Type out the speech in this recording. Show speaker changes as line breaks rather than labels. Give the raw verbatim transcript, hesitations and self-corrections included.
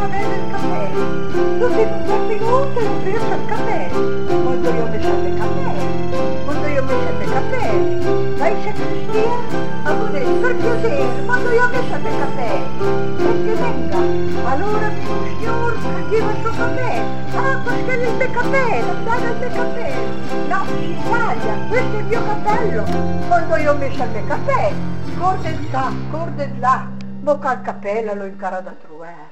bene il capello. Tutti in un certo minuto non riesce il capello. Quando io mi scelgo i capelli, quando io mi scelgo i capelli, lei c'è Cristia, a voi per piacere, quando io mi scelgo i capelli, perché venga, allora mi signor, perché va suo capello, ah, perché il mio capello, andare al mio capello, no, in Italia, questo è il mio capello, quando io mi scelgo i capelli, corda in là, corda in là, bocca al capello, l'ho imparato a trovare.